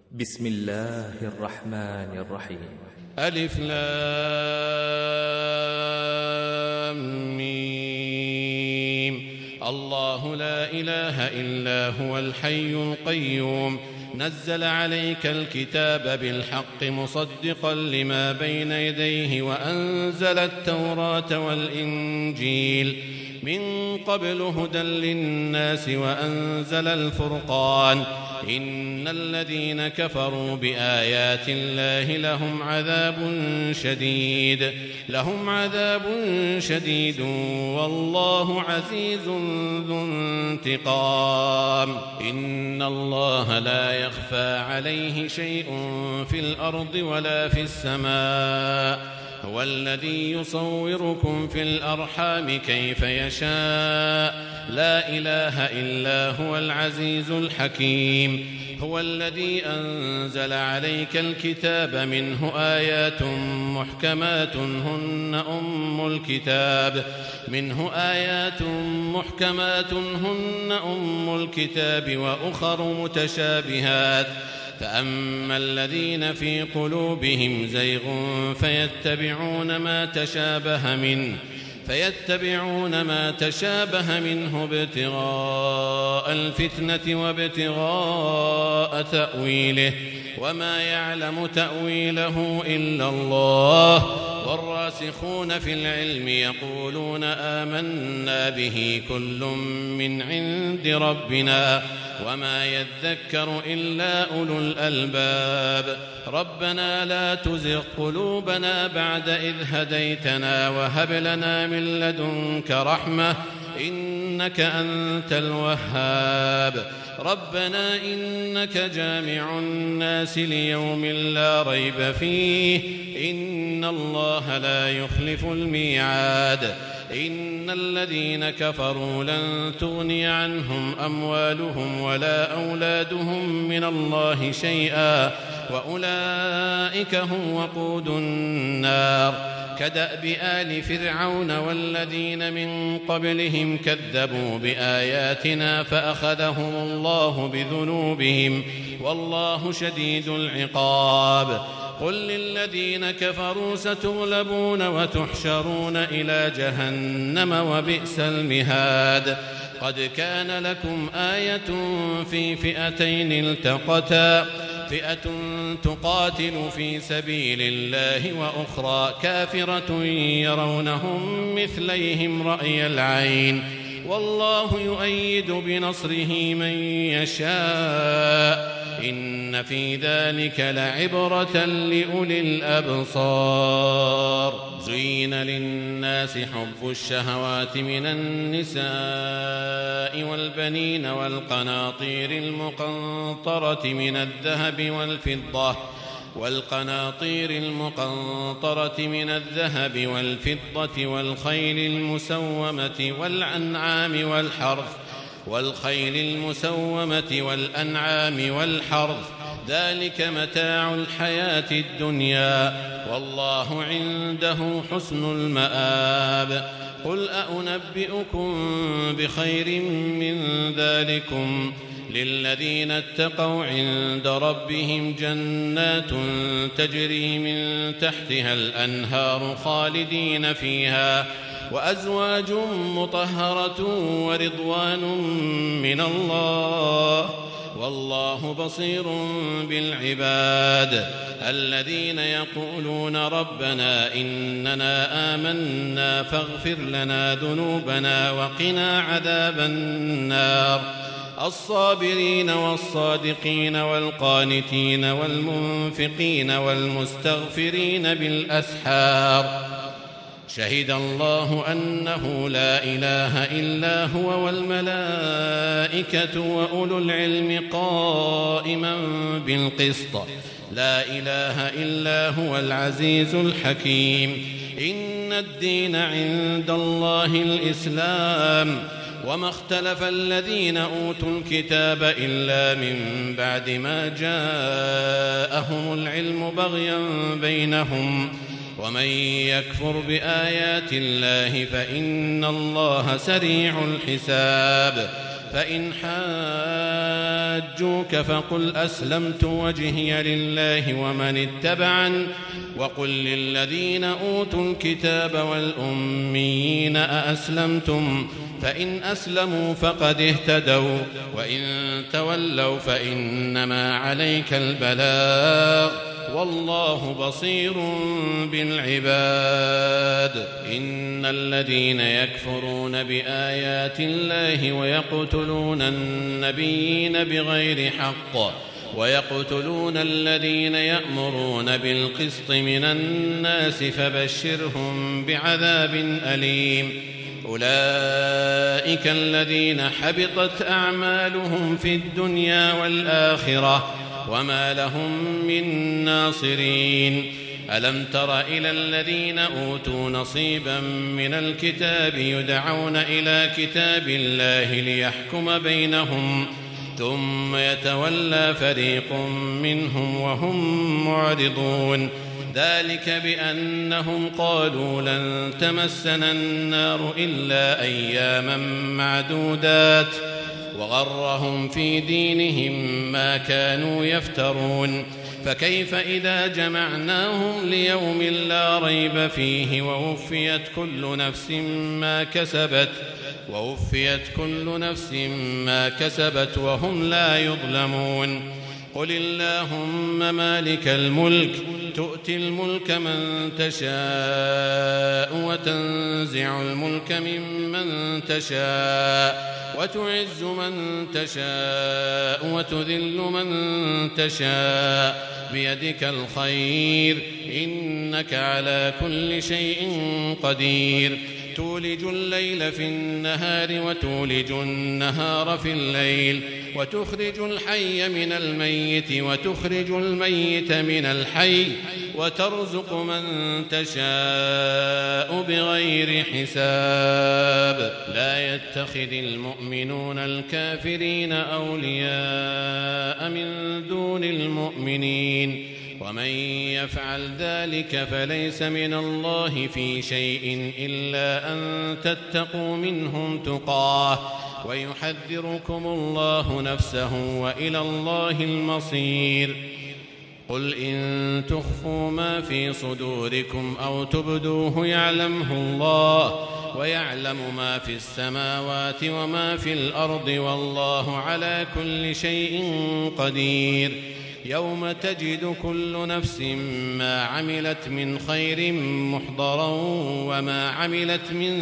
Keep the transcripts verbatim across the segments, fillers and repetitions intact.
بسم الله الرحمن الرحيم. ألف لام ميم. الله لا إله إلا هو الحي القيوم نزل عليك الكتاب بالحق مصدقا لما بين يديه وأنزل التوراة والإنجيل من قبل هدى للناس وأنزل الفرقان إن الذين كفروا بآيات الله لهم عذاب شديد لهم عذاب شديد والله عزيز ذو انتقام. إن الله لا يخفى عليه شيء في الأرض ولا في السماء هو الذي يصوركم في الأرحام كيف يشاء لا إله إلا هو العزيز الحكيم. هو الذي أنزل عليك الكتاب منه آيات محكمات هن أم الكتاب منه آيات محكمات هن أم الكتاب وأخر متشابهات فأما الذين في قلوبهم زيغ فيتبعون ما تشابه منه فيتبعون ما تشابه منه ابتغاء الفتنة وابتغاء تأويله وما يعلم تأويله إلا الله والراسخون في العلم يقولون آمنا به كل من عند ربنا وما يذكر إلا أولو الألباب. ربنا لا تزغ قلوبنا بعد إذ هديتنا وهب لنا من لدنك رحمة إنك أنت الوهاب. ربنا إنك جامع الناس ليوم لا ريب فيه إن الله لا يخلف الميعاد. إن الذين كفروا لن تغني عنهم أموالهم ولا أولادهم من الله شيئا وأولئك هم وقود النار. كدأب آل فرعون والذين من قبلهم كذبوا بآياتنا فأخذهم الله بذنوبهم والله شديد العقاب. قل للذين كفروا ستغلبون وتحشرون إلى جهنم وبئس المهاد. قد كان لكم آية في فئتين التقتا فئة تقاتل في سبيل الله وأخرى كافرة يرونهم مثليهم رأي العين والله يؤيد بنصره من يشاء إن في ذلك لعبرة لأولي الأبصار. زين للناس حب الشهوات من النساء والبنين والقناطير المقنطرة من الذهب والفضة والقناطير المقنطرة من الذهب والفضة والخيل المسومة والأنعام والحرث والخيل المسومة والأنعام والحرث ذلك متاع الحياة الدنيا والله عنده حسن المآب. قل أنبئكم بخير من ذلكم للذين اتقوا عند ربهم جنات تجري من تحتها الأنهار خالدين فيها وأزواج مطهرة ورضوان من الله والله بصير بالعباد. الذين يقولون ربنا إننا آمنا فاغفر لنا ذنوبنا وقنا عذاب النار. الصابرين والصادقين والقانتين والمنفقين والمستغفرين بالأسحار. شهد الله أنه لا إله إلا هو والملائكة وأولو العلم قائما بالقسط لا إله إلا هو العزيز الحكيم. إن الدين عند الله الإسلام وما اختلف الذين أوتوا الكتاب إلا من بعد ما جاءهم العلم بغيا بينهم ومن يكفر بآيات الله فإن الله سريع الحساب. فإن حاجوك فقل أسلمت وجهي لله ومن اتبعن وقل للذين أوتوا الكتاب والأميين أأسلمتم فإن أسلموا فقد اهتدوا وإن تولوا فإنما عليك البلاغ والله بصير بالعباد. إن الذين يكفرون بآيات الله ويقتلون النبيين بغير حق ويقتلون الذين يأمرون بالقسط من الناس فبشرهم بعذاب أليم. أولئك الذين حبطت أعمالهم في الدنيا والآخرة وما لهم من ناصرين. ألم تر إلى الذين أوتوا نصيبا من الكتاب يدعون إلى كتاب الله ليحكم بينهم ثم يتولى فريق منهم وهم معرضون. ذلك بأنهم قالوا لن تمسنا النار إلا أياما معدودات وغرهم في دينهم ما كانوا يفترون. فكيف إذا جمعناهم ليوم لا ريب فيه ووفيت كل نفس ما كسبت ووفيت كل نفس ما كسبت وهم لا يظلمون. قل اللهم مالك الملك تؤتي الملك من تشاء وتنزع الملك ممن تشاء وتعز من تشاء وتذل من تشاء بيدك الخير إنك على كل شيء قدير. تولج الليل في النهار وتولج النهار في الليل وتخرج الحي من الميت وتخرج الميت من الحي وترزق من تشاء بغير حساب. لا يتخذ المؤمنون الكافرين أولياء من دون المؤمنين ومن يفعل ذلك فليس من الله في شيء إلا أن تتقوا منهم تقاه ويحذركم الله نفسه وإلى الله المصير. قل إن تخفوا ما في صدوركم أو تبدوه يعلمه الله ويعلم ما في السماوات وما في الأرض والله على كل شيء قدير. يوم تجد كل نفس ما عملت من خير محضرا وما عملت من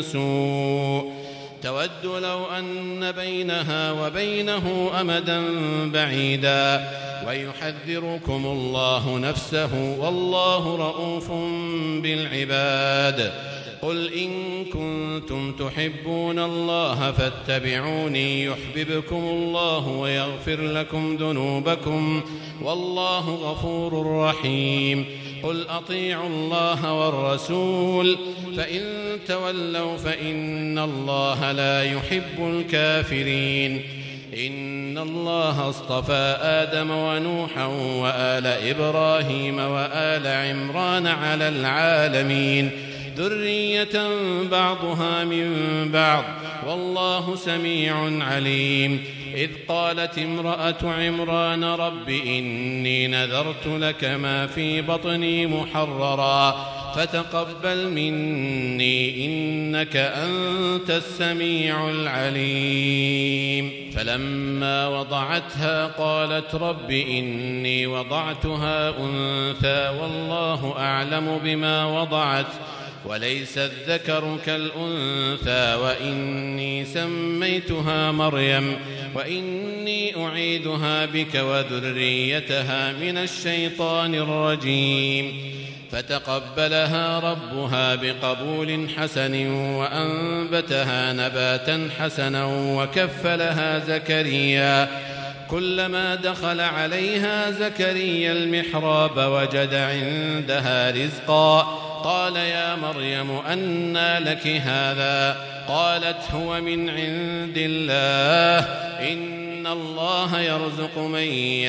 سوء تود لو أن بينها وبينه أمدا بعيدا ويحذركم الله نفسه والله رؤوف بالعباد. قل إن كنتم تحبون الله فاتبعوني يحببكم الله ويغفر لكم ذنوبكم والله غفور رحيم. قل أطيعوا الله والرسول فإن تولوا فإن الله لا يحب الكافرين. إن الله اصطفى آدم ونوحا وآل إبراهيم وآل عمران على العالمين ذرية بعضها من بعض والله سميع عليم. إذ قالت امرأة عمران رب إني نذرت لك ما في بطني محررا فتقبل مني إنك أنت السميع العليم. فلما وضعتها قالت رب إني وضعتها أنثى والله أعلم بما وضعت وليس الذكر كالأنثى وإني سميتها مريم وإني أعيدها بك وذريتها من الشيطان الرجيم. فتقبلها ربها بقبول حسن وأنبتها نباتا حسنا وكفلها زكريا. كلما دخل عليها زكريا المحراب وجد عندها رزقا قال يا مريم أنى لك هذا قالت هو من عند الله إن الله يرزق من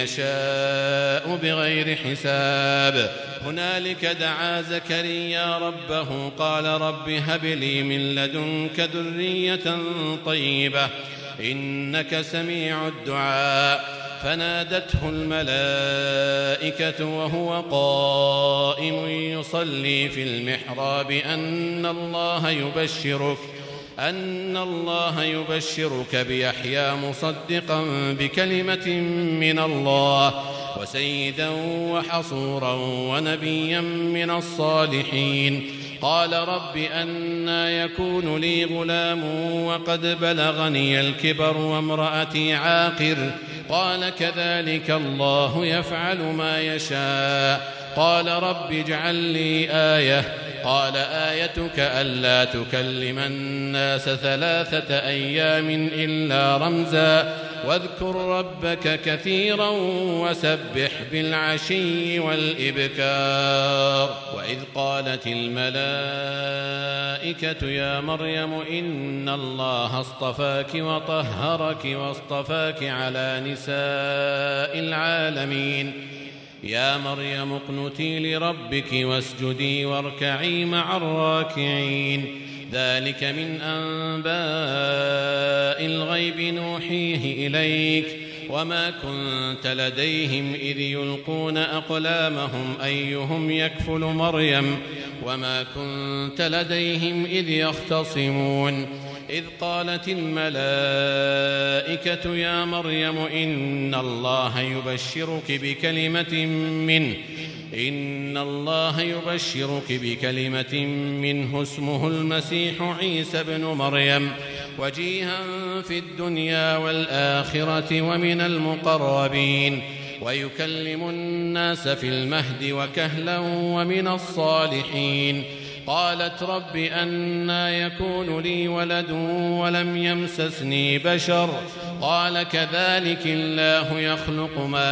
يشاء بغير حساب. هنالك دعا زكريا ربه قال رب هب لي من لدنك ذرية طيبة إنك سميع الدعاء. فنادته الملائكة وهو قائم يصلي في المحراب أن الله يبشرك أن الله يبشرك بيحيى مصدقا بكلمة من الله وسيدا وحصورا ونبيا من الصالحين. قال رب أنى يكون لي غلام وقد بلغني الكبر وامرأتي عاقر. قال كذلك الله يفعل ما يشاء. قال رب اجعل لي آية. قال آيتك ألا تكلم الناس ثلاثة أيام إلا رمزا واذكر ربك كثيرا وسبح بالعشي والإبكار. وإذ قالت الملائكة يا مريم إن الله اصطفاك وطهرك واصطفاك على نساء العالمين. يا مريم اقنتي لربك واسجدي واركعي مع الراكعين. ذلك من أنباء الغيب نوحيه إليك وما كنت لديهم إذ يلقون أقلامهم أيهم يكفل مريم وما كنت لديهم إذ يختصمون. إذ قالت الملائكة يا مريم إن الله يبشرك بكلمة منه إن الله يبشرك بكلمة منه اسمه المسيح عيسى ابن مريم وجيها في الدنيا والآخرة ومن المقربين ويكلم الناس في المهد وكهلا ومن الصالحين. قالت رب أنى يكون لي ولد ولم يمسسني بشر. قال كذلك الله يخلق ما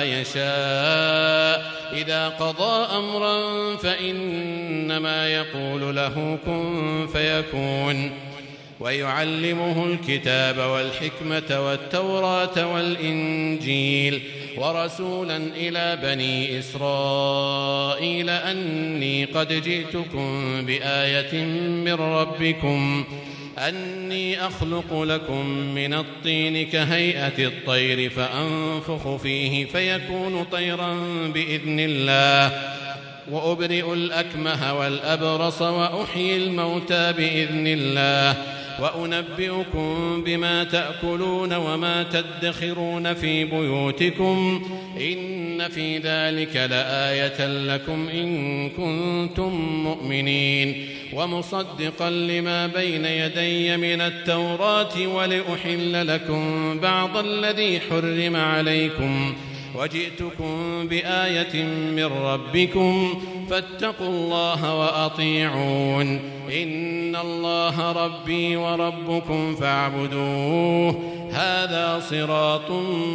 يشاء إذا قضى أمرا فإنما يقول له كن فيكون. ويعلمه الكتاب والحكمة والتوراة والإنجيل ورسولا إلى بني إسرائيل أني قد جئتكم بآية من ربكم أني أخلق لكم من الطين كهيئة الطير فأنفخ فيه فيكون طيرا بإذن الله وأبرئ الأكمه والأبرص وأحيي الموتى بإذن الله وأنبئكم بما تأكلون وما تدخرون في بيوتكم إن في ذلك لآية لكم إن كنتم مؤمنين. ومصدقا لما بين يدي من التوراة ولأحل لكم بعض الذي حرم عليكم وجئتكم بآية من ربكم فاتقوا الله وأطيعون إن الله ربي وربكم فاعبدوه هذا صراط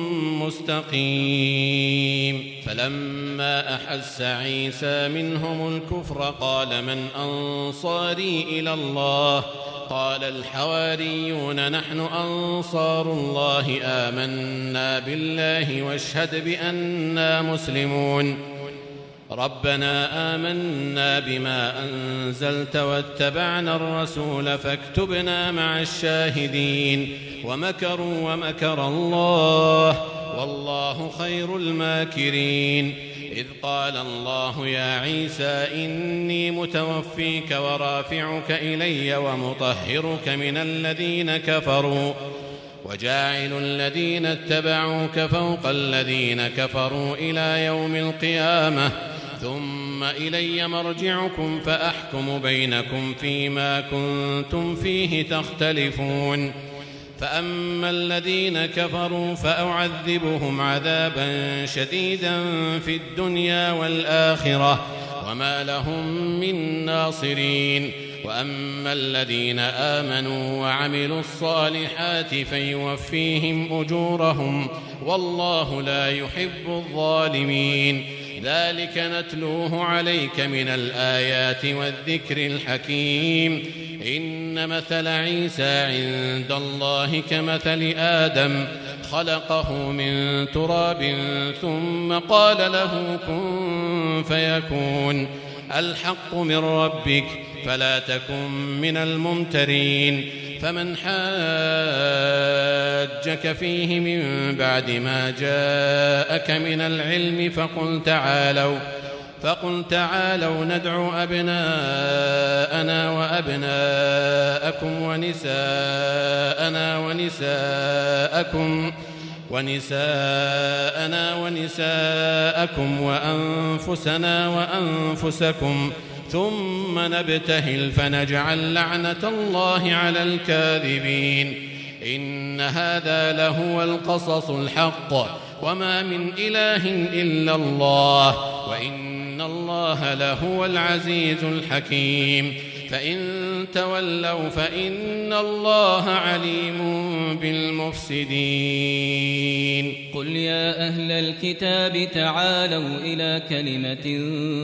مستقيم. فلما أحس عيسى منهم الكفر قال من أنصاري إلى الله قال الحواريون نحن أنصار الله آمنا بالله واشهد بأننا مسلمون. ربنا آمنا بما أنزلت واتبعنا الرسول فاكتبنا مع الشاهدين. ومكروا ومكر الله والله خير الماكرين. إذ قال الله يا عيسى إني متوفيك ورافعك إلي ومطهرك من الذين كفروا وجاعل الذين اتبعوك فوق الذين كفروا إلى يوم القيامة ثم إلي مرجعكم فأحكم بينكم فيما كنتم فيه تختلفون. فأما الذين كفروا فأعذبهم عذابا شديدا في الدنيا والآخرة وما لهم من ناصرين. وأما الذين آمنوا وعملوا الصالحات فيوفيهم أجورهم والله لا يحب الظالمين. ذلك نتلوه عليك من الآيات والذكر الحكيم. إن مثل عيسى عند الله كمثل آدم خلقه من تراب ثم قال له كن فيكون. الحق من ربك فلا تكن من الممترين. فمن حاجك فيه من بعد ما جاءك من العلم فقل تعالوا فقل تعالوا ندع أبناءنا وأبناءكم ونساءنا ونساءكم ونساءنا ونساءكم وأنفسنا وأنفسكم ثم نبتهل فنجعل لعنة الله على الكاذبين. إن هذا لهو القصص الحق وما من إله إلا الله وإن الله لهو العزيز الحكيم. فإن تولوا فإن الله عليم بالمفسدين. قل يا أهل الكتاب تعالوا إلى كلمة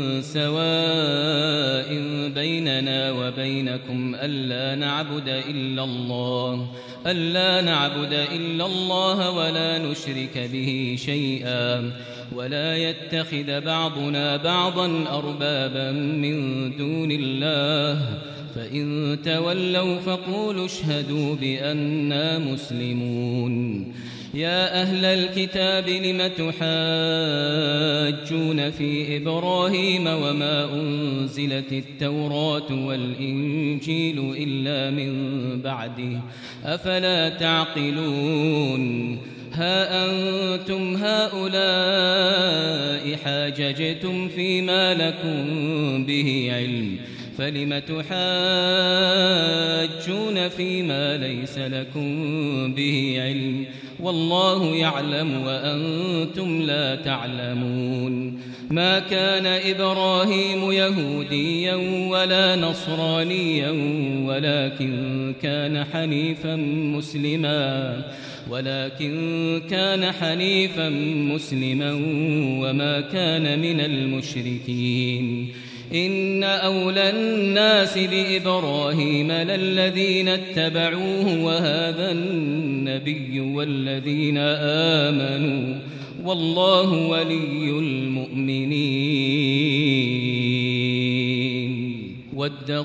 سواء بيننا وبينكم ألا نعبد إلا الله ألا نعبد إلا الله ولا نشرك به شيئا ولا يتخذ بعضنا بعضا أربابا من دون الله فإن تولوا فقولوا اشهدوا بأننا مسلمون. يا أهل الكتاب لم تحاجون في إبراهيم وما أنزلت التوراة والإنجيل إلا من بعده أفلا تعقلون. ها أنتم هؤلاء حاججتم فيما لكم به علم فلم تحاجون فيما ليس لكم به علم والله يعلم وأنتم لا تعلمون. ما كان إبراهيم يهوديا ولا نصرانيا ولكن كان حنيفا مسلما ولكن كان حنيفا مسلما وما كان من المشركين. إن أولى الناس بإبراهيم للذين اتبعوه وهذا النبي والذين آمنوا والله ولي المؤمنين. ودت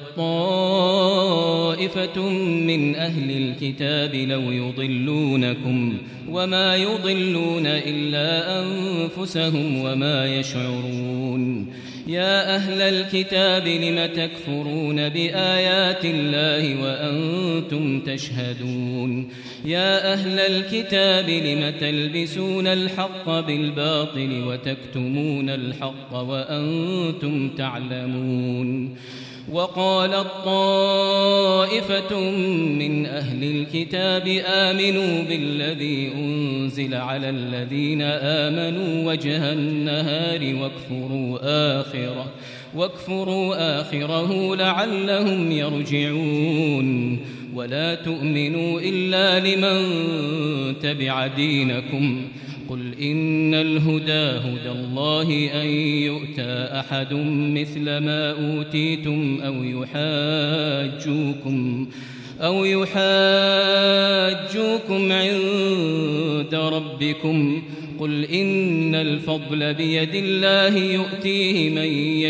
طائفة من أهل الكتاب لو يضلونكم وما يضلون إلا أنفسهم وما يشعرون. يا أهل الكتاب لم تكفرون بآيات الله وأنتم تشهدون. يا أهل الكتاب لم تلبسون الحق بالباطل وتكتمون الحق وأنتم تعلمون. وقالت طائفة من أهل الكتاب آمنوا بالذي أنزل على الذين آمنوا وجه النهار واكفروا آخره واكفروا آخره لعلهم يرجعون. ولا تؤمنوا إلا لمن تبع دينكم قل إن الهدى هدى الله أن يؤتى أحد مثل ما أوتيتم أو يحاجوكم أو يحاجوكم عند ربكم قل إن الفضل بيد الله يؤتيه من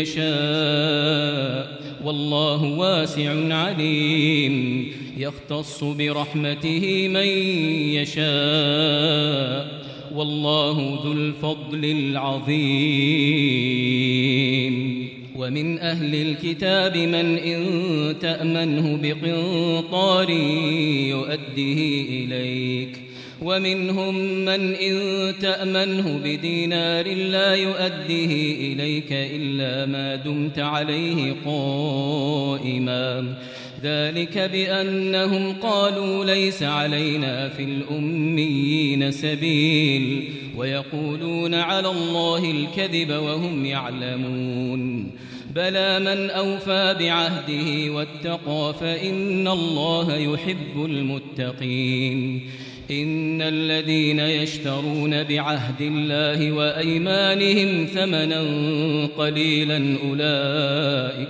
يشاء والله واسع عليم. يختص برحمته من يشاء والله ذو الفضل العظيم. ومن أهل الكتاب من إن تأمنه بقنطار يؤديه إليك ومنهم من إن تأمنه بدينار لا يؤديه إليك إلا ما دمت عليه قائما ذلك بأنهم قالوا ليس علينا في الأميين سبيل ويقولون على الله الكذب وهم يعلمون. بلى من أوفى بعهده واتقى فإن الله يحب المتقين. إن الذين يشترون بعهد الله وأيمانهم ثمنا قليلا أولئك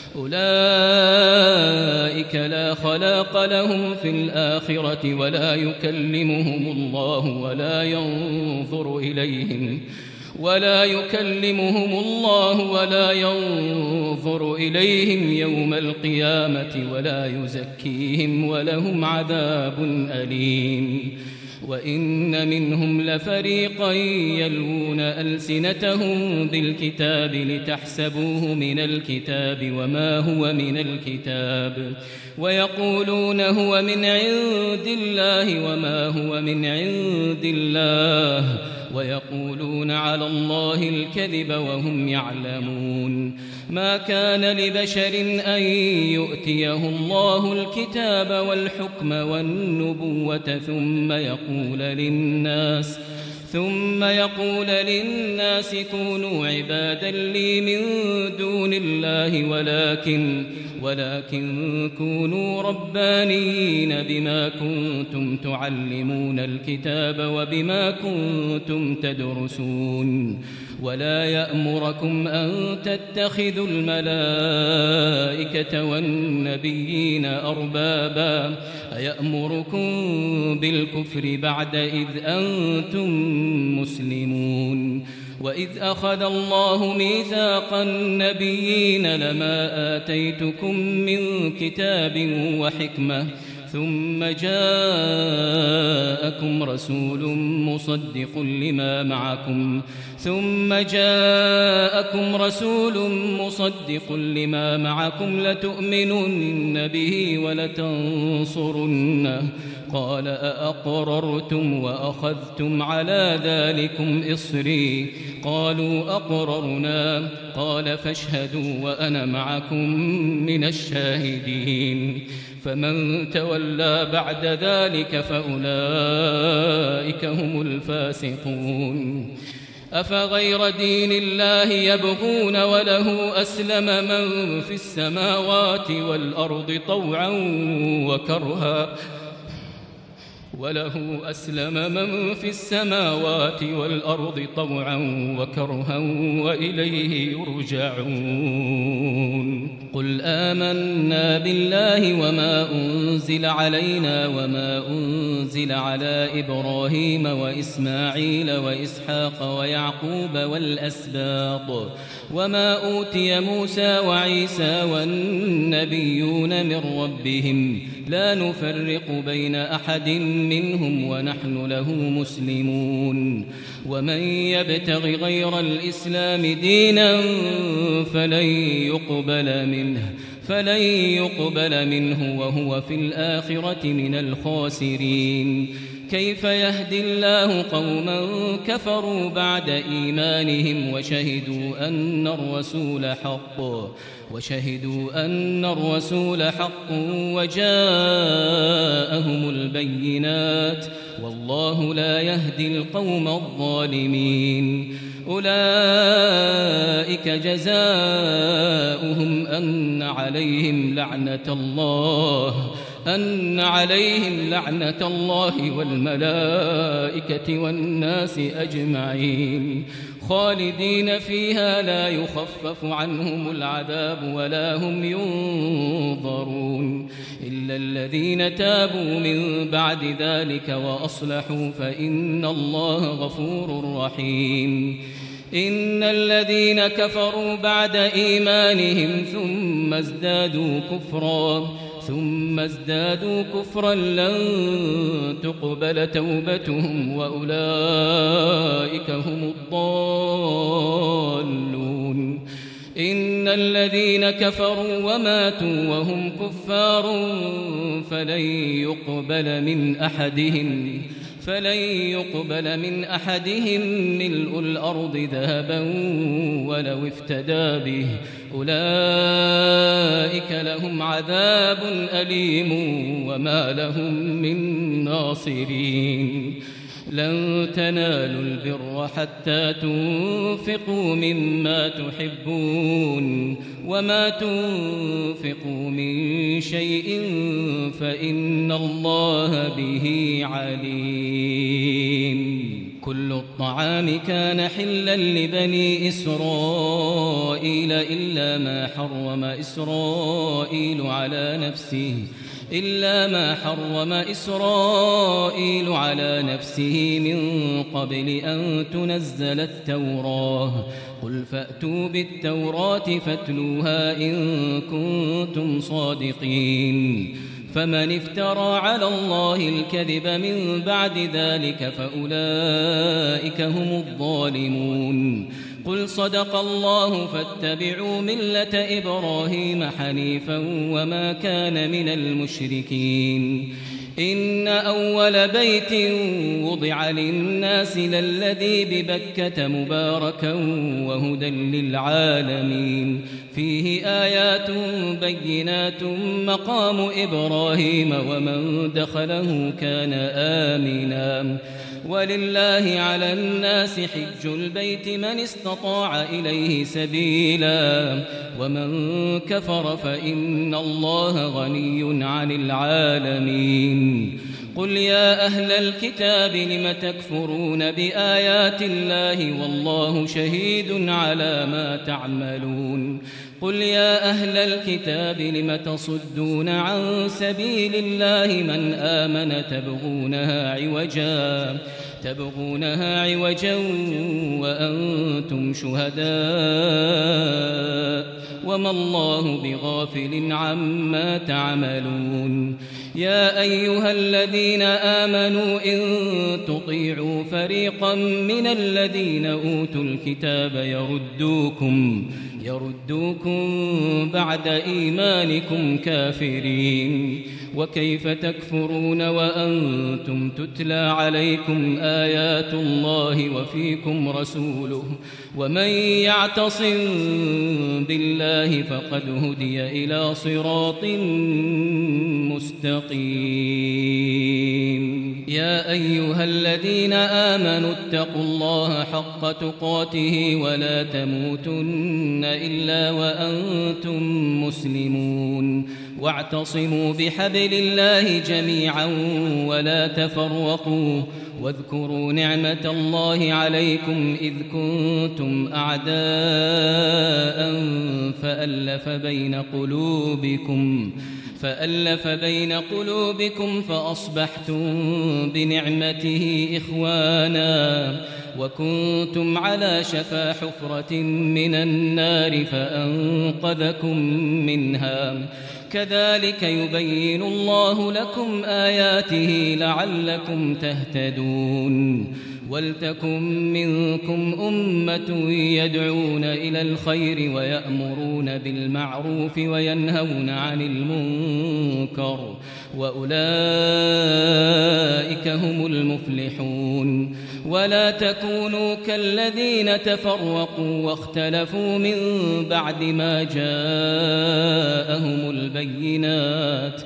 أولئك لا خلاق لهم في الآخرة ولا يكلمهم الله ولا ينظر إليهم ولا يكلمهم الله ولا ينظر إليهم يوم القيامة ولا يزكيهم ولهم عذاب أليم وإن منهم لفريقا يلوون ألسنتهم بالكتاب لتحسبوه من الكتاب وما هو من الكتاب ويقولون هو من عند الله وما هو من عند الله ويقولون على الله الكذب وهم يعلمون ما كان لبشر أن يؤتيه الله الكتاب والحكم والنبوة ثم يقول للناس ثم يقول للناس كونوا عبادا لي من دون الله ولكن ولكن كونوا ربانيين بما كنتم تعلمون الكتاب وبما كنتم تدرسون ولا يأمركم أن تتخذوا الملائكة والنبيين أربابا أيأمركم بالكفر بعد إذ أنتم مسلمون وإذ أخذ الله ميثاق النبيين لما آتيتكم من كتاب وحكمة ثم جاءكم رسول مصدق لما معكم ثم جاءكم رسول مصدق لما معكم لتؤمنن به ولتنصرنه قال أأقررتم وأخذتم على ذلكم إصري قالوا أقررنا قال فاشهدوا وأنا معكم من الشاهدين فمن تولى بعد ذلك فأولئك هم الفاسقون أفغير دين الله يبغون وله أسلم من في السماوات والأرض طوعا وكرها وله أسلم من في السماوات والأرض طوعا وكرها وإليه يرجعون قل آمنا بالله وما أنزل علينا وما أنزل على إبراهيم وإسماعيل وإسحاق ويعقوب والأسباط وما أوتي موسى وعيسى والنبيون من ربهم لا نفرق بين أحد منهم ونحن له مسلمون ومن يبتغ غير الإسلام دينا فلن يقبل منه فلن يقبل منه وهو في الآخرة من الخاسرين كيف يهدي الله قوما كفروا بعد إيمانهم وشهدوا أن الرسول حق وشهدوا أن الرسول حق وجاءهم البينات والله لا يهدي القوم الظالمين أولئك جزاؤهم أن عليهم لعنة الله أن عليهم لعنة الله والملائكة والناس أجمعين خالدين فيها لا يخفف عنهم العذاب ولا هم ينظرون إلا الذين تابوا من بعد ذلك وأصلحوا فإن الله غفور رحيم إن الذين كفروا بعد إيمانهم ثم ازدادوا كفرا ثم ازدادوا كفرا لن تقبل توبتهم وأولئك هم الضالون إن الذين كفروا وماتوا وهم كفار فلن يقبل من أحدهم فلن يقبل من أحدهم ملء الأرض ذهبا ولو افتدى به أولئك لهم عذاب أليم وما لهم من ناصرين لن تنالوا البر حتى تنفقوا مما تحبون وما تنفقوا من شيء فإن الله به عليم كل الطعام كان حلا لبني إسرائيل إلا ما حرم إسرائيل على نفسه إلا ما حرم إسرائيل على نفسه من قبل أن تنزل التوراة قل فأتوا بالتوراة فاتلوها إن كنتم صادقين فمن افترى على الله الكذب من بعد ذلك فأولئك هم الظالمون قل صدق الله فاتبعوا ملة إبراهيم حنيفا وما كان من المشركين إن أول بيت وضع للناس للذي ببكة مباركا وهدى للعالمين فيه آيات بينات مقام إبراهيم ومن دخله كان آمنا ولله على الناس حج البيت من استطاع إليه سبيلا ومن كفر فإن الله غني عن العالمين قل يا أهل الكتاب لم تكفرون بآيات الله والله شهيد على ما تعملون قل يا أهل الكتاب لم تصدون عن سبيل الله من آمن تبغونها عوجا تبغونها عوجا وأنتم شهداء وما الله بغافل عما تعملون يا أيها الذين آمنوا إن تطيعوا فريقا من الذين أوتوا الكتاب يردوكم يردوكم بعد إيمانكم كافرين وكيف تكفرون وأنتم تتلى عليكم آيات الله وفيكم رسوله ومن يعتصم بالله فقد هدي إلى صراط مستقيم يا أيها الذين آمنوا اتقوا الله حق تقاته ولا تموتن إلا وأنتم مسلمون واعتصموا بحبل الله جميعا ولا تفرقوا واذكروا نعمة الله عليكم إذ كنتم أعداء فألف بين قلوبكم فألف بين قلوبكم فأصبحتم بنعمته إخوانا وكنتم على شفا حفرة من النار فأنقذكم منها كذلك يبين الله لكم آياته لعلكم تهتدون ولتكن منكم أمة يدعون إلى الخير ويأمرون بالمعروف وينهون عن المنكر وأولئك هم المفلحون ولا تكونوا كالذين تفرقوا واختلفوا من بعد ما جاءهم البينات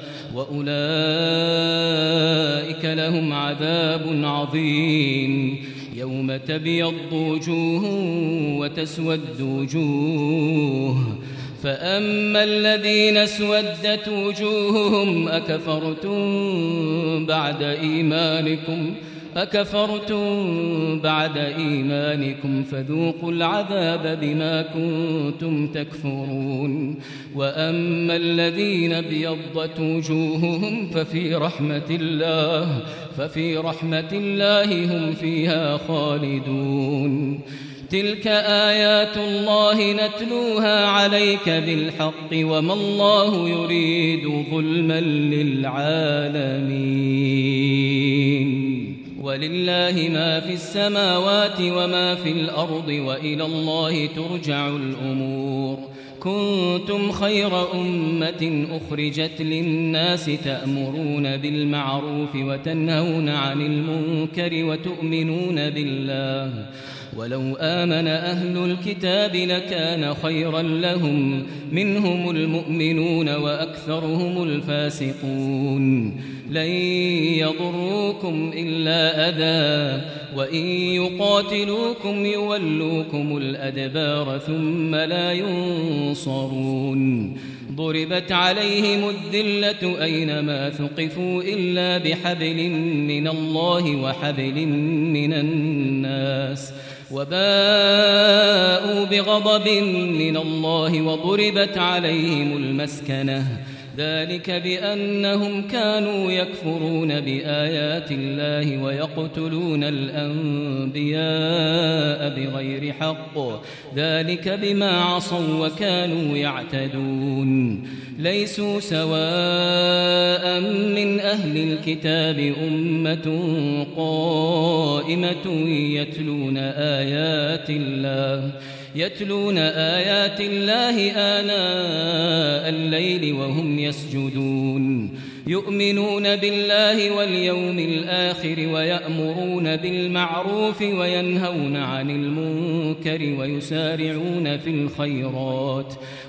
وأولئك لهم عذاب عظيم يوم تبيض وجوه وتسود وجوه فأما الذين اسودت وجوههم أكفرتم بعد إيمانكم أكفرتم بعد إيمانكم فذوقوا العذاب بما كنتم تكفرون وأما الذين ابيضت وجوههم ففي رحمة الله ففي رحمة الله هم فيها خالدون تلك آيات الله نتلوها عليك بالحق وما الله يريد ظلما للعالمين ولله ما في السماوات وما في الأرض وإلى الله ترجع الأمور كنتم خير أمة أخرجت للناس تأمرون بالمعروف وتنهون عن المنكر وتؤمنون بالله ولو آمن أهل الكتاب لكان خيرا لهم منهم المؤمنون وأكثرهم الفاسقون لن يضروكم إلا أذى وإن يقاتلوكم يولوكم الأدبار ثم لا ينصرون ضربت عليهم الذلة أينما ثقفوا إلا بحبل من الله وحبل من الناس وباءوا بغضب من الله وضربت عليهم المسكنة ذلك بأنهم كانوا يكفرون بآيات الله ويقتلون الأنبياء بغير حق ذلك بما عصوا وكانوا يعتدون ليسوا سواء من أهل الكتاب أمة قائمة يتلون آيات الله يتلون آيات الله آناء الليل وهم يسجدون يؤمنون بالله واليوم الآخر ويأمرون بالمعروف وينهون عن المنكر ويسارعون في الخيرات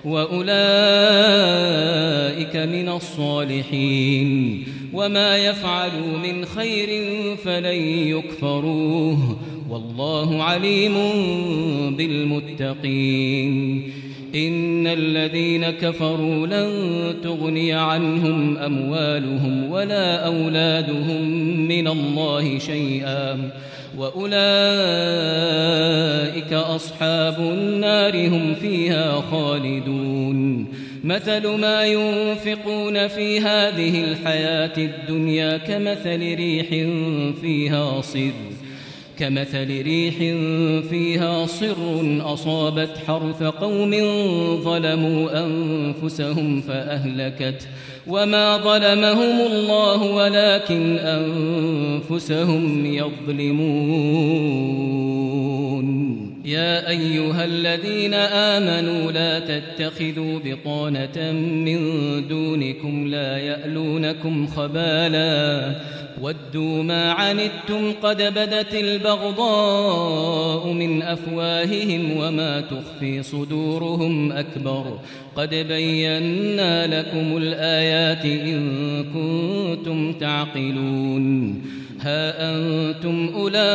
وأولئك من الصالحين وما يفعلوا من خير فلن يكفروه والله عليم بالمتقين إن الذين كفروا لن تغني عنهم أموالهم ولا أولادهم من الله شيئا وأولئك أصحاب النار هم فيها خالدون مثل ما ينفقون في هذه الحياة الدنيا كمثل ريح فيها صر كمثل ريح فيها صر أصابت حرث قوم ظلموا أنفسهم فأهلكت وما ظلمهم الله ولكن أنفسهم يظلمون يا أيها الذين آمنوا لا تتخذوا بطانة من دونكم لا يألونكم خبالا ودوا ما عنتم قد بدت البغضاء من أفواههم وما تخفي صدورهم أكبر قد بينا لكم الآيات إن كنتم تعقلون ها أنتم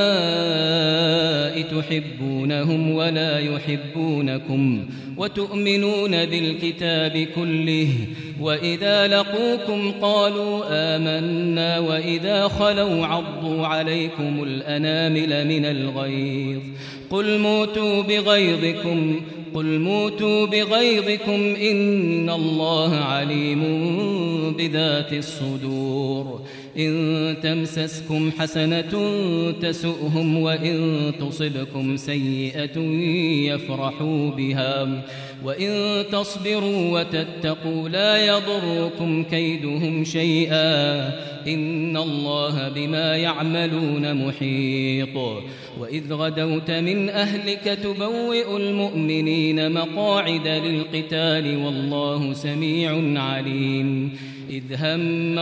أولئك تحبونهم ولا يحبونكم وتؤمنون بالكتاب كله وإذا لقوكم قالوا آمنا وإذا خلوا عضوا عليكم الأنامل من الغيظ قل موتوا بغيظكم قل موتوا بغيظكم إن الله عليم بذات الصدور إن تمسسكم حسنة تسؤهم وإن تصبكم سيئة يفرحوا بها وإن تصبروا وتتقوا لا يضركم كيدهم شيئا إن الله بما يعملون محيط وإذ غدوت من أهلك تبوئ المؤمنين مقاعد للقتال والله سميع عليم إذ هم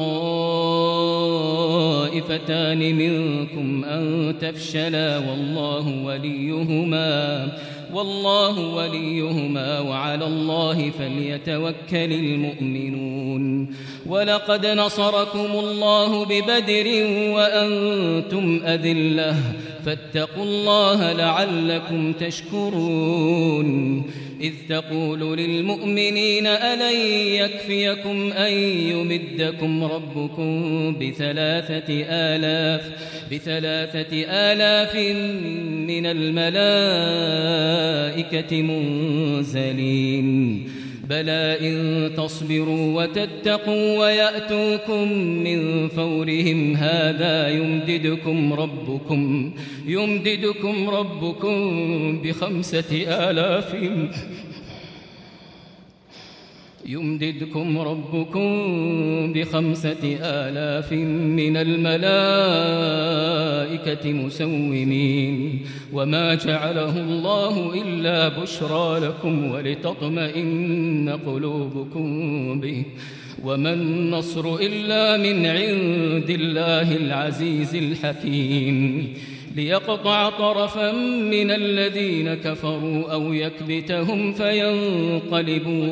الطائفتان منكم أن تفشلا والله وليهما والله وليهما وعلى الله فليتوكل المؤمنون ولقد نصركم الله ببدر وأنتم أذلة فاتقوا الله لعلكم تشكرون إذ تقول للمؤمنين ألن يكفيكم أن يمدكم ربكم بثلاثة آلاف بثلاثة آلاف من الملائكة منزلين بلى إن تصبروا وتتقوا ويأتوكم من فورهم هذا يمددكم ربكم يمددكم ربكم بخمسة آلاف يمددكم ربكم بخمسة آلاف من الملائكة مسومين وما جعله الله إلا بشرى لكم ولتطمئن قلوبكم به وما النصر إلا من عند الله العزيز الحكيم ليقطع طرفا من الذين كفروا أو يكبتهم فينقلبوا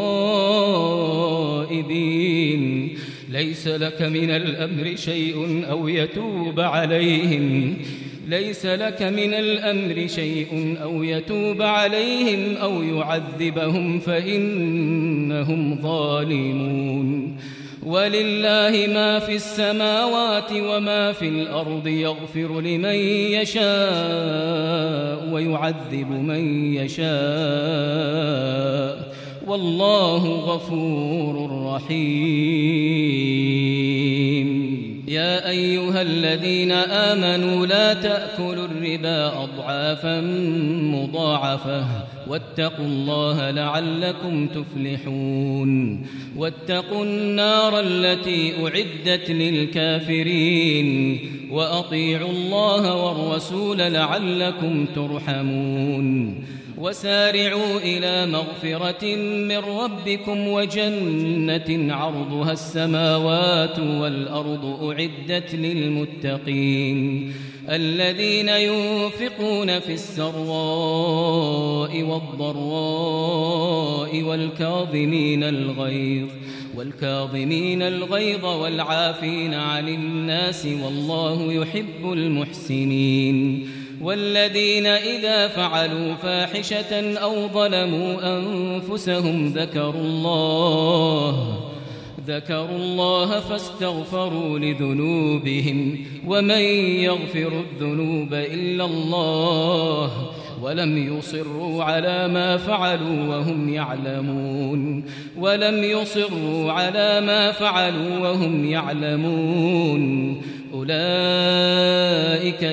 خائبين ليس لك من الأمر شيء أو يتوب عليهم ليس لك من الأمر شيء أو يتوب عليهم أو يعذبهم فإنهم ظالمون ولله ما في السماوات وما في الأرض يغفر لمن يشاء ويعذب من يشاء والله غفور رحيم. يا أيها الذين آمنوا لا تأكلوا الربا أضعافا مضاعفة واتقوا الله لعلكم تفلحون. واتقوا النار التي أعدت للكافرين وأطيعوا الله والرسول لعلكم ترحمون. وسارعوا إلى مغفرة من ربكم وجنة عرضها السماوات والأرض أعدت للمتقين الذين ينفقون في السراء والضراء والكاظمين الغيظ والكاظمين الغيظ والعافين عن الناس والله يحب المحسنين. والذين إذا فعلوا فاحشة أو ظلموا أنفسهم ذكروا الله ذكروا الله فاستغفروا لذنوبهم ومن يغفر الذنوب إلا الله ولم يصروا على ما فعلوا وهم يعلمون ولم يصروا على ما فعلوا وهم يعلمون أولئك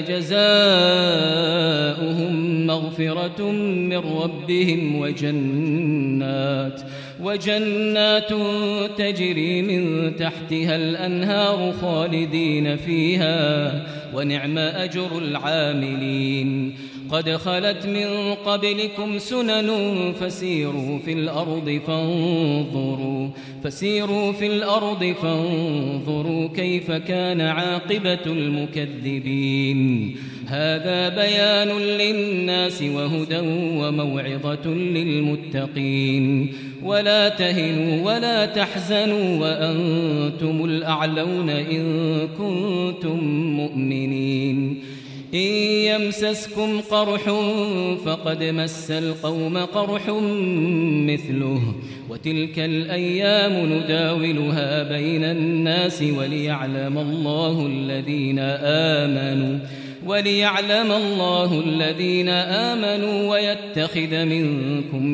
جزاؤهم مغفرة من ربهم وجنات وجنات تجري من تحتها الأنهار خالدين فيها ونعم أجر العاملين. قد خلت من قبلكم سنن فسيروا في الأرض فانظروا فسيروا في الأرض فانظروا كيف كان عاقبة المكذبين. هذا بيان للناس وهدى وموعظة للمتقين. ولا تهنوا ولا تحزنوا وأنتم الأعلون إن كنتم مؤمنين. إن يمسسكم قرح فقد مس القوم قرح مثله وتلك الأيام نداولها بين الناس وليعلم الله الذين آمنوا وليعلم الله الذين آمنوا ويتخذ منكم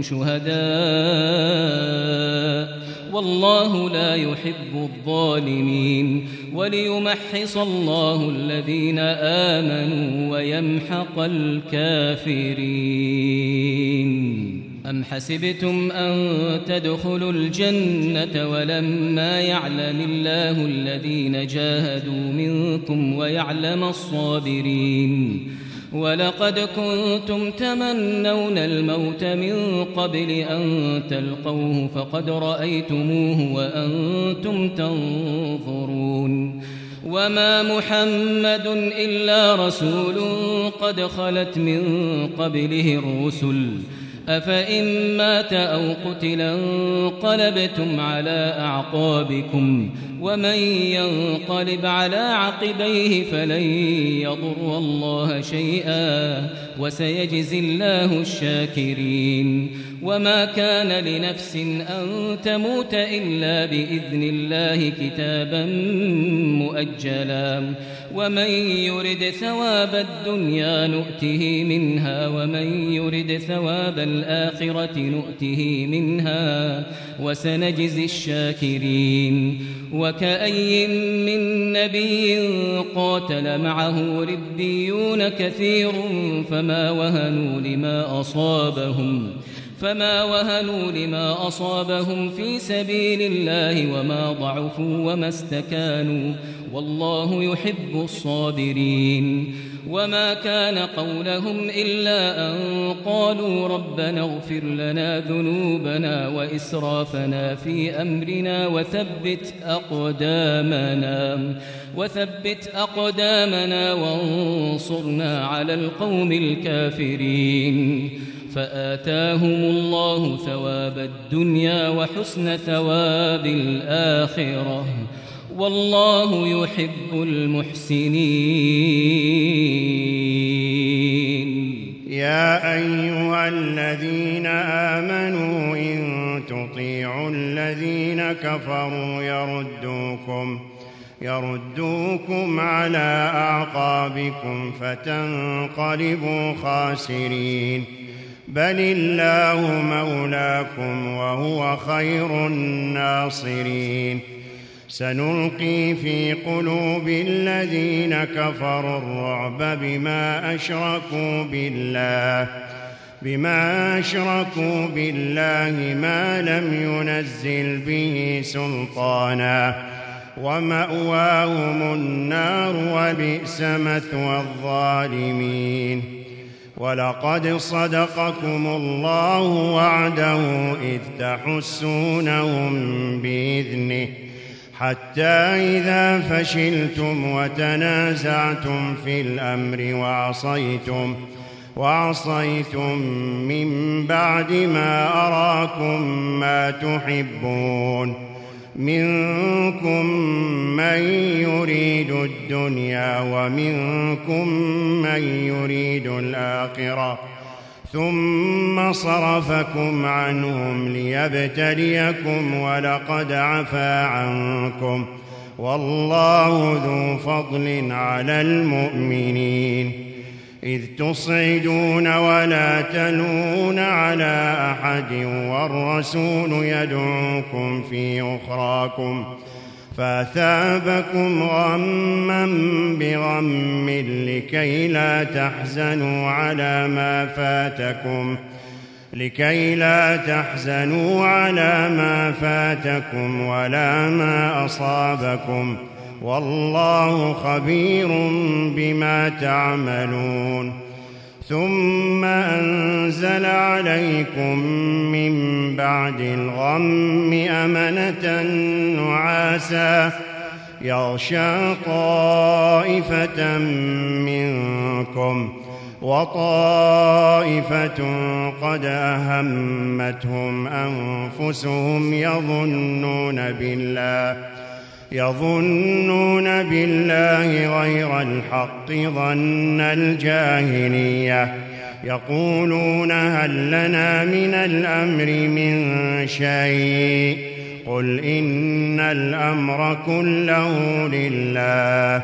شهداء والله لا يحب الظالمين. وليمحص الله الذين آمنوا ويمحق الكافرين. أم حسبتم أن تدخلوا الجنة ولما يعلم الله الذين جاهدوا منكم ويعلم الصابرين. ولقد كنتم تمنون الموت من قبل أن تلقوه فقد رأيتموه وأنتم تنظرون. وما محمد إلا رسول قد خلت من قبله الرسل أفإن مات أو قتل انقلبتم على أعقابكم ومن ينقلب على عقبيه فلن يضر الله شيئا وسيجزي الله الشاكرين. وما كان لنفس أن تموت إلا بإذن الله كتابا مؤجلا ومن يرد ثواب الدنيا نؤته منها ومن يرد ثواب الآخرة نؤته منها وسنجزي الشاكرين. وكأي من نبي قاتل معه ربيون كثير فما وهنوا لما أصابهم فما وهنوا لما أصابهم في سبيل الله وما ضعفوا وما استكانوا والله يحب الصابرين. وما كان قولهم إلا أن قالوا ربنا اغفر لنا ذنوبنا وإسرافنا في أمرنا وثبت أقدامنا وثبت أقدامنا وانصرنا على القوم الكافرين. فآتاهم الله ثواب الدنيا وحسن ثواب الآخرة والله يحب المحسنين. يا أيها الذين آمنوا إن تطيعوا الذين كفروا يردوكم يردوكم على أعقابكم فتنقلبوا خاسرين. بل الله مولاكم وهو خير الناصرين سنلقي في قلوب الذين كفروا الرعب بما أشركوا بالله بما أشركوا بالله ما لم ينزل به سلطانا ومأواهم النار وبئس مثوى الظالمين ولقد صدقكم الله وعده إذ تحسونهم بإذنه حتى إذا فشلتم وتنازعتم في الأمر وعصيتم وعصيتم من بعد ما أراكم ما تحبون منكم من يريد الدنيا ومنكم من يريد الآخرة ثم صرفكم عنهم ليبتليكم ولقد عفا عنكم والله ذو فضل على المؤمنين إذ تصعدون ولا تلون على أحد والرسول يدعوكم في أخراكم فأثابكم غما بغم لكي لا تحزنوا على ما فاتكم لكي لا تحزنوا على ما فاتكم ولا ما أصابكم والله خبير بما تعملون ثم أنزل عليكم من بعد الغم أمنة نعاسا يغشى طائفة منكم وطائفة قد أهمتهم أنفسهم يظنون بالله يظنون بالله غير الحق ظن الجاهلية يقولون هل لنا من الأمر من شيء قل إن الأمر كله لله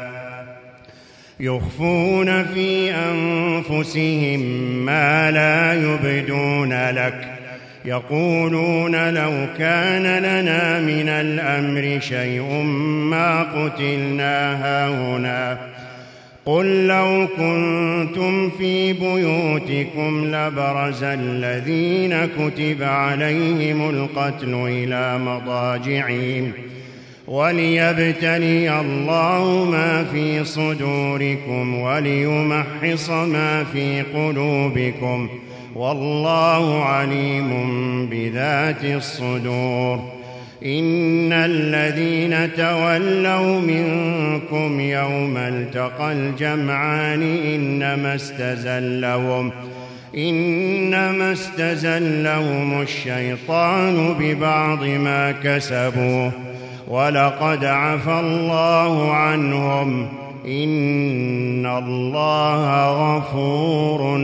يخفون في أنفسهم ما لا يبدون لك يقولون لو كان لنا من الأمر شيء ما قتلنا هاهنا قل لو كنتم في بيوتكم لبرز الذين كتب عليهم القتل إلى مضاجعهم وليبتلي الله ما في صدوركم وليمحص ما في قلوبكم والله عليم بذات الصدور إن الذين تولوا منكم يوم التقى الجمعان إنما استزلهم إنما استزلهم الشيطان ببعض ما كسبوا ولقد عفا الله عنهم إن الله غفور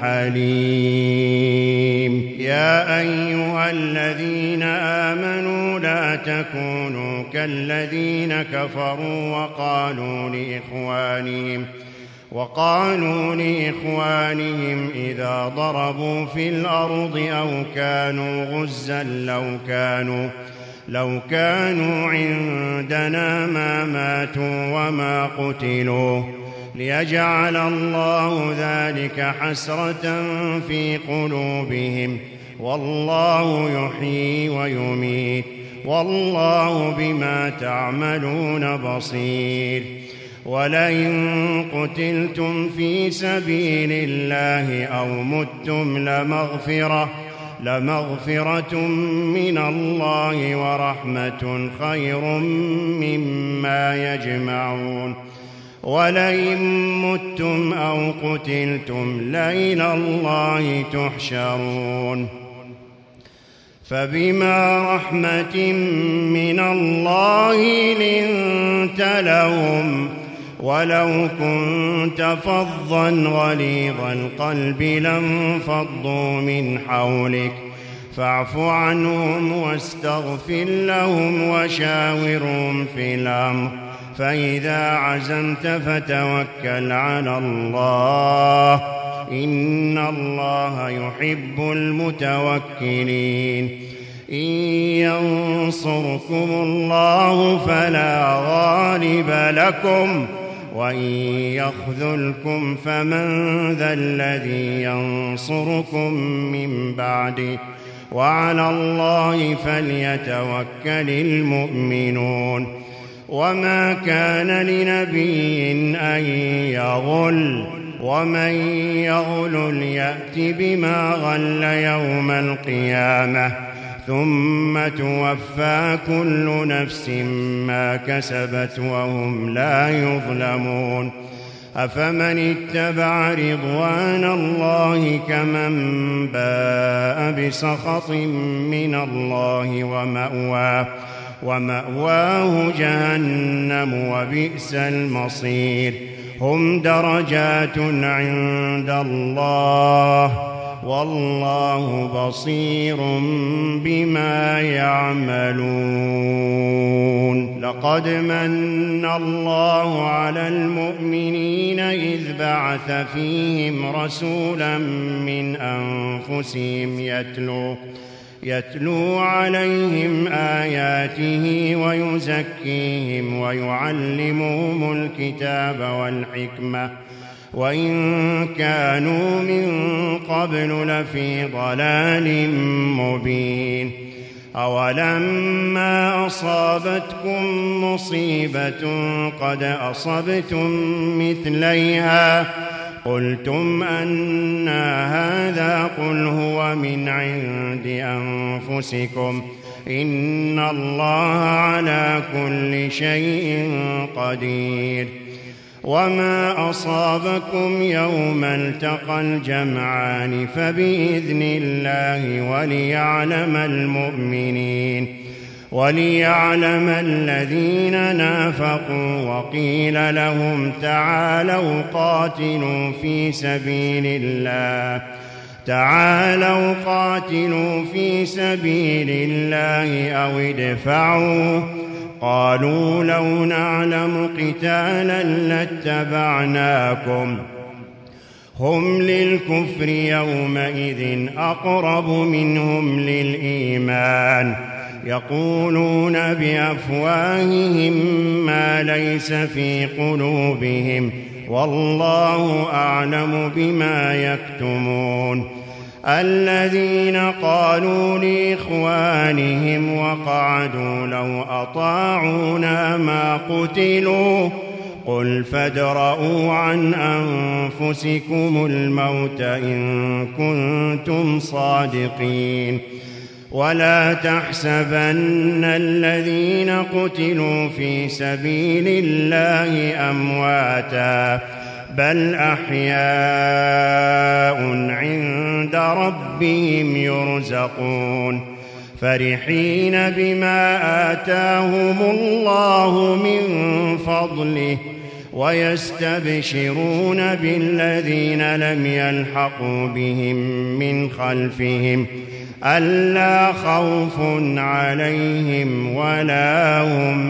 حليم يا أيها الذين آمنوا لا تكونوا كالذين كفروا وقالوا لإخوانهم وقالوا لإخوانهم إذا ضربوا في الأرض أو كانوا غزا لو كانوا لو كانوا عندنا ما ماتوا وما قتلوا ليجعل الله ذلك حسرة في قلوبهم والله يحيي ويميت والله بما تعملون بصير ولئن قتلتم في سبيل الله أو متم لمغفرة لمغفرة من الله ورحمة خير مما يجمعون ولئن متم أو قتلتم لإلى الله تحشرون فبما رحمة من الله لنت لهم ولو كنت فظا غليظ القلب لانفضوا من حولك فاعف عنهم واستغفر لهم وشاورهم في الأمر فإذا عزمت فتوكل على الله إن الله يحب المتوكلين إن ينصركم الله فلا غالب لكم وإن يخذلكم فمن ذا الذي ينصركم من بعده وعلى الله فليتوكل المؤمنون وما كان لنبي أن يغل ومن يغل يأت بما غل يوم القيامة ثم توفى كل نفس ما كسبت وهم لا يظلمون أفمن اتبع رضوان الله كمن باء بسخط من الله ومأواه ومأواه جهنم وبئس المصير هم درجات عند الله والله بصير بما يعملون لقد من الله على المؤمنين إذ بعث فيهم رسولا من أنفسهم يتلو يتلو عليهم آياته ويزكيهم ويعلمهم الكتاب والحكمة وإن كانوا من قبل لفي ضلال مبين أولما أصابتكم مصيبة قد أصبتم مثليها قلتم أنى هذا قل هو من عند أنفسكم إن الله على كل شيء قدير وما أصابكم يوم التقى الجمعان فبإذن الله وليعلم المؤمنين وليعلم الذين نافقوا وقيل لهم تعالوا قاتلوا في سبيل الله تعالوا قاتلوا في سبيل الله أو ادفعوا قالوا لو نعلم قتالا لاتبعناكم هم للكفر يومئذ أقرب منهم للإيمان يقولون بأفواههم ما ليس في قلوبهم والله أعلم بما يكتمون الذين قالوا لإخوانهم وقعدوا لو أطاعونا ما قتلوا قل فادرءوا عن أنفسكم الموت إن كنتم صادقين ولا تحسبن الذين قتلوا في سبيل الله أمواتا بل أحياء عند ربهم يرزقون فرحين بما آتاهم الله من فضله ويستبشرون بالذين لم يلحقوا بهم من خلفهم ألا خوف عليهم ولا هم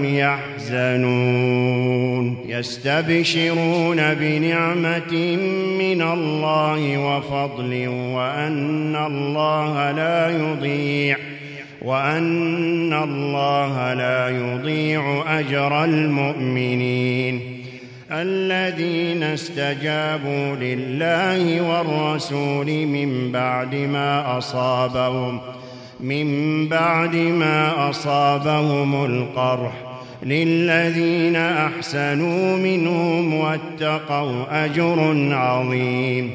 يحزنون يستبشرون بنعمة من الله وفضل وأن الله لا يضيع وأن الله لا يضيع أجر المؤمنين الذين استجابوا لله والرسول من بعد ما أصابهم من بعد ما أصابهم القرح للذين أحسنوا منهم واتقوا أجر عظيم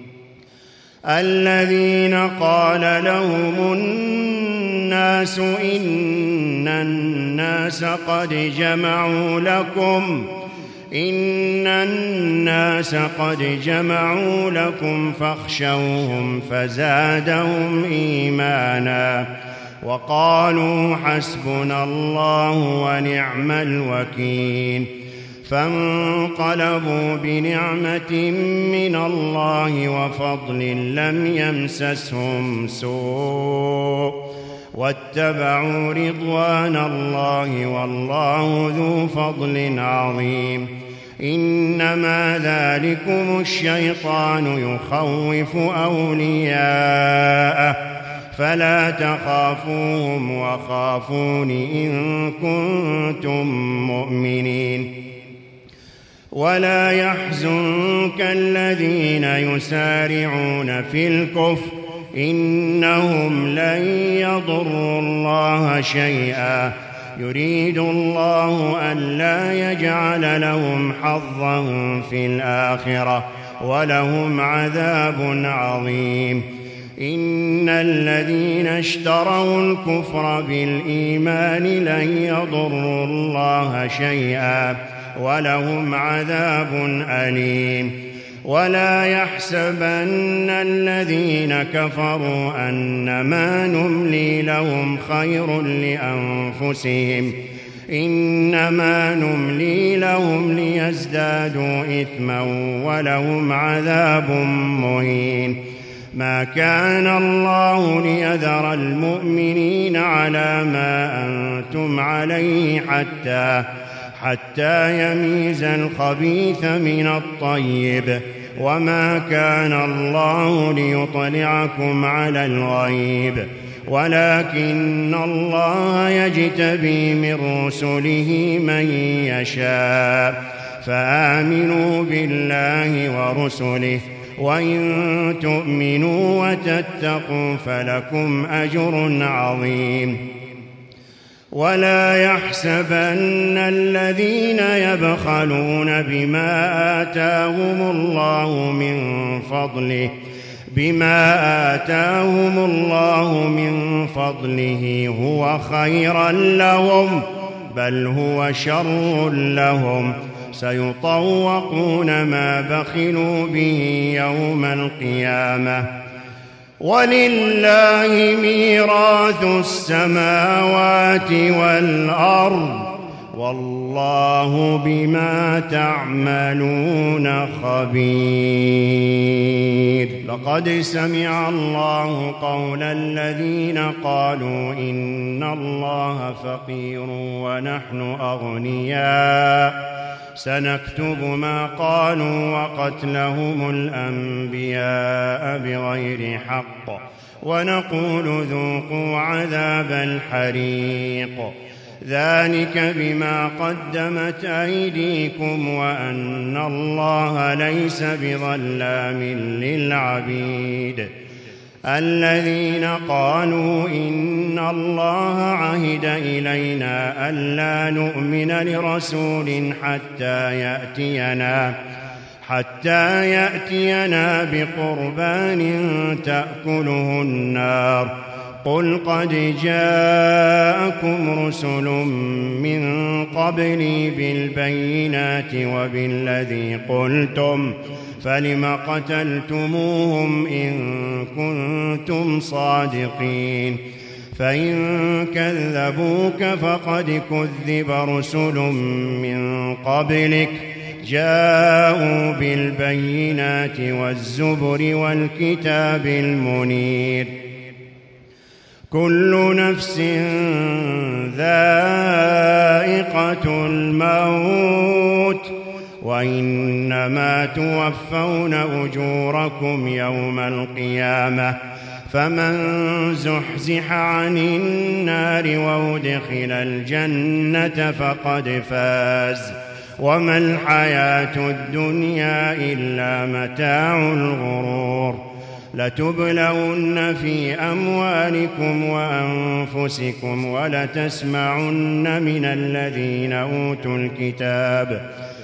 الذين قال لهم الناس إن الناس قد جمعوا لكم إن الناس قد جمعوا لكم فاخشوهم فزادهم إيمانا وقالوا حسبنا الله ونعم الوكيل فانقلبوا بنعمة من الله وفضل لم يمسسهم سوء واتبعوا رضوان الله والله ذو فضل عظيم إنما ذلكم الشيطان يخوف أولياءه فلا تخافوهم وخافون إن كنتم مؤمنين ولا يحزنك الذين يسارعون في الكفر إنهم لن يضروا الله شيئا يريد الله ألا يجعل لهم حظا في الآخرة ولهم عذاب عظيم إن الذين اشتروا الكفر بالإيمان لن يضروا الله شيئا ولهم عذاب أليم ولا يحسبن الذين كفروا أنما نملي لهم خير لأنفسهم إنما نملي لهم ليزدادوا إثما ولهم عذاب مهين ما كان الله ليذر المؤمنين على ما أنتم عليه حتى حتى يميز الخبيث من الطيب وما كان الله ليطلعكم على الغيب ولكن الله يجتبي من رسله من يشاء فآمنوا بالله ورسله وإن تؤمنوا وتتقوا فلكم أجر عظيم ولا يحسبن الذين يبخلون بما آتاهم الله من فضله بما آتاهم الله من فضله هو خيرا لهم بل هو شر لهم سيطوقون ما بخلوا به يوم القيامة ولله ميراث السماوات والأرض والله بما تعملون خبير لقد سمع الله قول الذين قالوا إن الله فقير ونحن أغنياء سنكتب ما قالوا وقتلهم الأنبياء بغير حق ونقول ذوقوا عذاب الحريق ذلك بما قدمت أيديكم وأن الله ليس بظلام للعبيد الذين قالوا إن الله عهد إلينا ألا نؤمن لرسول حتى يأتينا حتى يأتينا بقربان تأكله النار قل قد جاءكم رسل من قبلي بالبينات وبالذي قلتم فلم قتلتموهم إن كنتم صادقين فإن كذبوك فقد كذب رسل من قبلك جاءوا بالبينات والزبر والكتاب المنير كل نفس ذائقة الموت وإنما توفون أجوركم يوم القيامة فمن زحزح عن النار وأدخل الجنة فقد فاز وما الحياة الدنيا إلا متاع الغرور لتبلون في أموالكم وأنفسكم ولتسمعن من الذين أوتوا الكتاب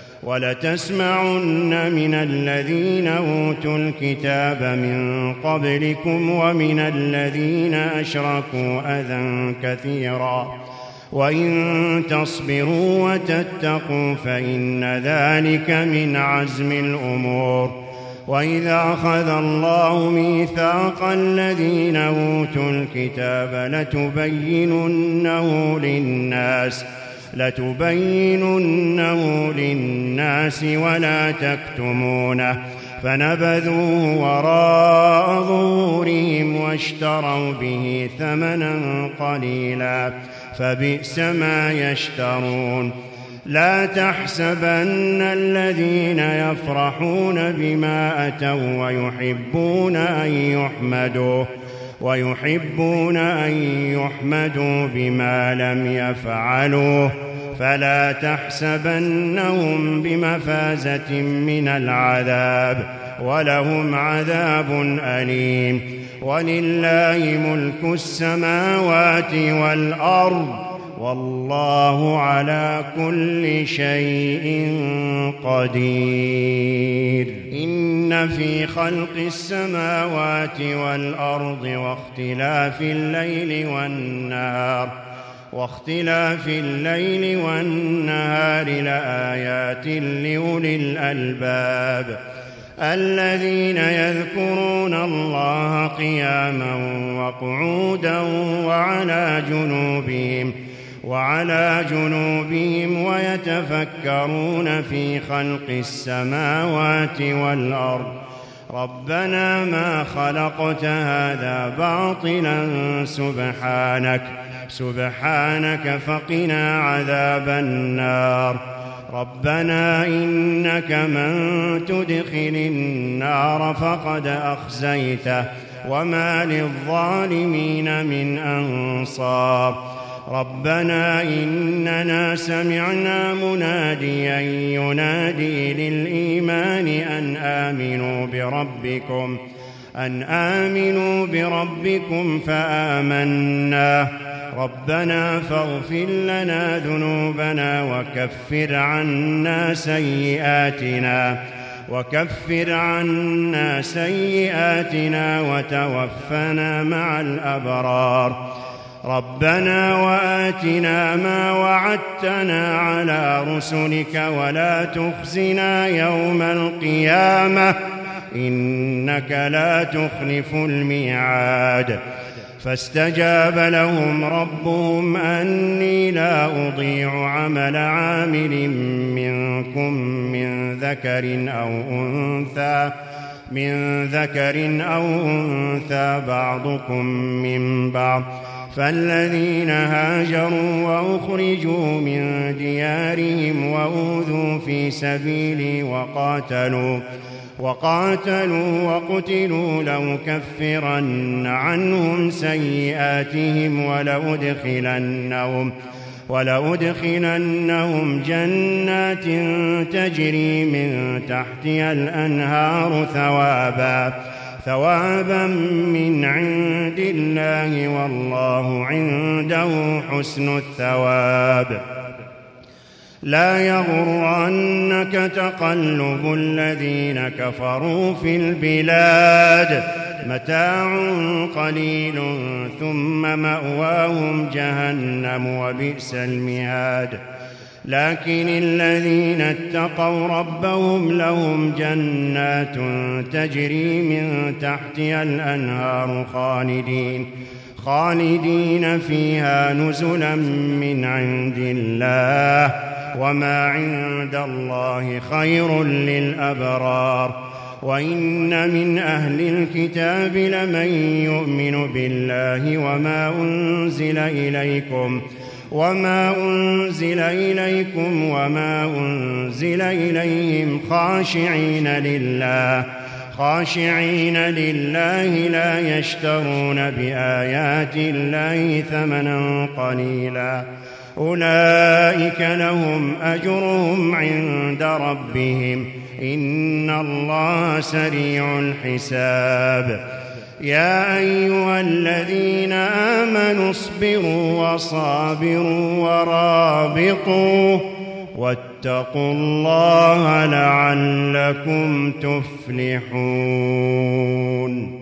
ولتسمعن من الذين أوتوا الكتاب من قبلكم ومن الذين أشركوا أذى كثيرا وإن تصبروا وتتقوا فإن ذلك من عزم الأمور وإذا أخذ الله ميثاق الذين أوتوا الكتاب لتبيننه للناس لتبيننه للناس ولا تكتمونه فنبذوه وراء ظهورهم واشتروا به ثمنا قليلا فبئس ما يشترون لا تحسبن الذين يفرحون بما أتوا ويحبون أن يحمدوا ويحبون أن يحمدوا بما لم يفعلوا فلا تحسبنهم بمفازة من العذاب ولهم عذاب أليم. ولله ملك السماوات والأرض والله على كل شيء قدير. إن في خلق السماوات والأرض واختلاف الليل والنهار واختلاف الليل والنهار لآيات لأولي الألباب الذين يذكرون الله قياما وقعودا وعلى جنوبهم وعلى جنوبهم ويتفكرون في خلق السماوات والأرض ربنا ما خلقت هذا باطلا سبحانك سبحانك فقنا عذاب النار. ربنا إنك من تدخل النار فقد أخزيته وما للظالمين من أنصار. ربنا إننا سمعنا مناديا ينادي للإيمان أن آمنوا بربكم أن آمنوا بربكم فآمنا. ربنا فاغفر لنا ذنوبنا وكفر عنا سيئاتنا وكفر عنا سيئاتنا وتوفنا مع الأبرار. ربنا وآتنا ما وعدتنا على رسلك ولا تخزنا يوم القيامة إنك لا تخلف الميعاد. فاستجاب لهم ربهم أني لا أضيع عمل عامل منكم من ذكر أو أنثى من ذكر أو أنثى بعضكم من بعض فالذين هاجروا وأخرجوا من ديارهم وأوذوا في سبيلي وقاتلوا وقاتلوا وقتلوا لأكفرن عنهم سيئاتهم ولأدخلنهم ولأدخلنهم جنات تجري من تحتها الأنهار ثوابا ثوابا من عند الله والله عنده حسن الثواب. لا يغرنك تقلب الذين كفروا في البلاد متاع قليل ثم مأواهم جهنم وبئس المهاد. لكن الذين اتقوا ربهم لهم جنات تجري من تحتها الأنهار خالدين خالدين فيها نزلا من عند الله وما عند الله خير للأبرار. وإن من أهل الكتاب لمن يؤمن بالله وما أنزل إليكم وما أنزل إليكم وما أنزل إليهم خاشعين لله خاشعين لله لا يشترون بآيات الله ثمنا قليلا أولئك لهم أجرهم عند ربهم إن الله سريع الحساب. يا أيها الذين آمنوا اصبروا وصابروا ورابطوا واتقوا الله لعلكم تفلحون.